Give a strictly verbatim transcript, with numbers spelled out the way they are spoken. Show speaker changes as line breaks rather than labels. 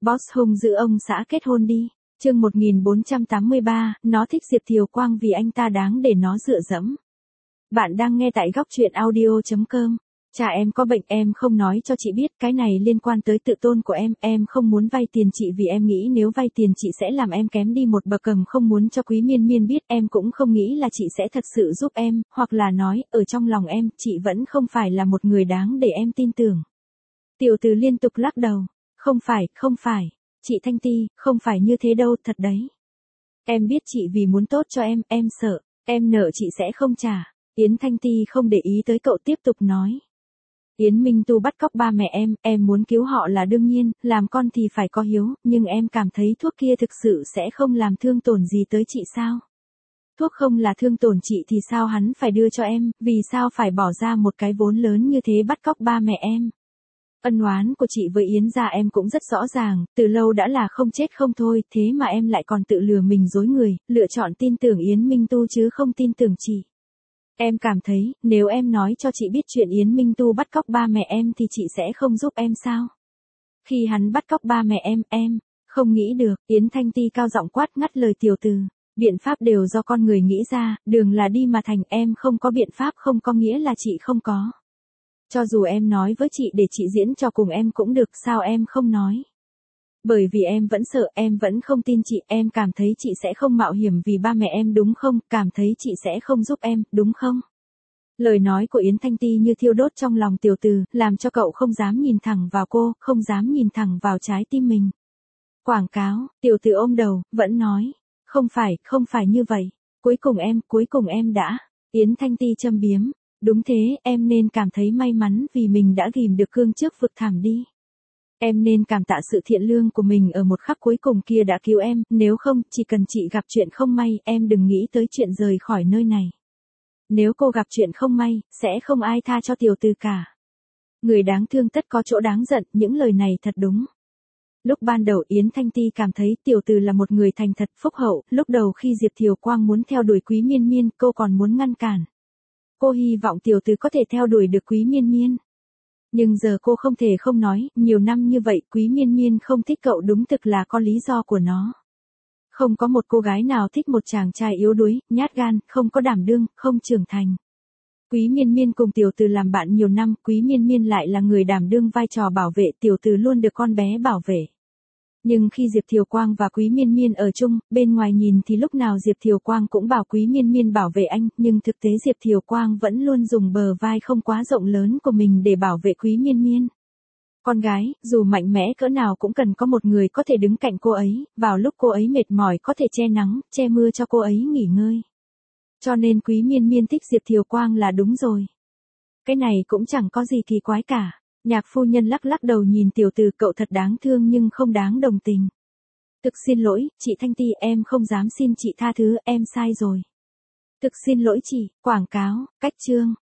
Boss hung dữ ông xã kết hôn đi. Chương một nghìn bốn trăm tám mươi ba, nó thích Diệp Thiều Quang vì anh ta đáng để nó dựa dẫm. Bạn đang nghe tại góc truyện audio chấm com. Cha em có bệnh, em không nói cho chị biết, cái này liên quan tới tự tôn của em, em không muốn vay tiền chị vì em nghĩ nếu vay tiền chị sẽ làm em kém đi một bậc, cầm không muốn cho Quý Miên Miên biết, em cũng không nghĩ là chị sẽ thật sự giúp em, hoặc là nói, ở trong lòng em, chị vẫn không phải là một người đáng để em tin tưởng. Tiểu Từ liên tục lắc đầu, không phải, không phải, chị Thanh Ti, không phải như thế đâu, thật đấy. Em biết chị vì muốn tốt cho em, em sợ, em nợ chị sẽ không trả. Yến Thanh Ti không để ý tới cậu tiếp tục nói. Yến Minh Tu bắt cóc ba mẹ em, em muốn cứu họ là đương nhiên, làm con thì phải có hiếu, nhưng em cảm thấy thuốc kia thực sự sẽ không làm thương tổn gì tới chị sao? Thuốc không là thương tổn chị thì sao hắn phải đưa cho em, vì sao phải bỏ ra một cái vốn lớn như thế bắt cóc ba mẹ em? Ân oán của chị với Yến gia em cũng rất rõ ràng, từ lâu đã là không chết không thôi, thế mà em lại còn tự lừa mình dối người, lựa chọn tin tưởng Yến Minh Tu chứ không tin tưởng chị. Em cảm thấy, nếu em nói cho chị biết chuyện Yến Minh Tu bắt cóc ba mẹ em thì chị sẽ không giúp em sao? Khi hắn bắt cóc ba mẹ em, em, không nghĩ được, Yến Thanh Ti cao giọng quát ngắt lời Tiểu Từ. Biện pháp đều do con người nghĩ ra, đường là đi mà thành, em không có biện pháp không có nghĩa là chị không có. Cho dù em nói với chị để chị diễn cho cùng em cũng được, sao em không nói? Bởi vì em vẫn sợ, em vẫn không tin chị, em cảm thấy chị sẽ không mạo hiểm vì ba mẹ em đúng không, cảm thấy chị sẽ không giúp em, đúng không? Lời nói của Yến Thanh Ti như thiêu đốt trong lòng Tiểu Từ, làm cho cậu không dám nhìn thẳng vào cô, không dám nhìn thẳng vào trái tim mình. Quảng cáo, Tiểu Từ ôm đầu, vẫn nói, không phải, không phải như vậy, cuối cùng em, cuối cùng em đã, Yến Thanh Ti châm biếm, đúng thế, em nên cảm thấy may mắn vì mình đã ghim được cương trước vực thẳm đi. Em nên cảm tạ sự thiện lương của mình ở một khắc cuối cùng kia đã cứu em, nếu không, chỉ cần chị gặp chuyện không may, em đừng nghĩ tới chuyện rời khỏi nơi này. Nếu cô gặp chuyện không may, sẽ không ai tha cho Tiểu Từ cả. Người đáng thương tất có chỗ đáng giận, những lời này thật đúng. Lúc ban đầu Yến Thanh Ti cảm thấy Tiểu Từ là một người thành thật, phúc hậu, lúc đầu khi Diệp Thiều Quang muốn theo đuổi Quý Miên Miên, cô còn muốn ngăn cản. Cô hy vọng Tiểu Từ có thể theo đuổi được Quý Miên Miên. Nhưng giờ cô không thể không nói, nhiều năm như vậy Quý Miên Miên không thích cậu đúng thực là có lý do của nó. Không có một cô gái nào thích một chàng trai yếu đuối, nhát gan, không có đảm đương, không trưởng thành. Quý Miên Miên cùng Tiểu Từ làm bạn nhiều năm, Quý Miên Miên lại là người đảm đương vai trò bảo vệ, Tiểu Từ luôn được con bé bảo vệ. Nhưng khi Diệp Thiều Quang và Quý Miên Miên ở chung, bên ngoài nhìn thì lúc nào Diệp Thiều Quang cũng bảo Quý Miên Miên bảo vệ anh, nhưng thực tế Diệp Thiều Quang vẫn luôn dùng bờ vai không quá rộng lớn của mình để bảo vệ Quý Miên Miên. Con gái, dù mạnh mẽ cỡ nào cũng cần có một người có thể đứng cạnh cô ấy, vào lúc cô ấy mệt mỏi có thể che nắng, che mưa cho cô ấy nghỉ ngơi. Cho nên Quý Miên Miên thích Diệp Thiều Quang là đúng rồi. Cái này cũng chẳng có gì kỳ quái cả. Nhạc phu nhân lắc lắc đầu nhìn Tiểu Từ, cậu thật đáng thương nhưng không đáng đồng tình. Thực xin lỗi, chị Thanh Ti, em không dám xin chị tha thứ, em sai rồi. Thực xin lỗi chị, quảng cáo, cách chương.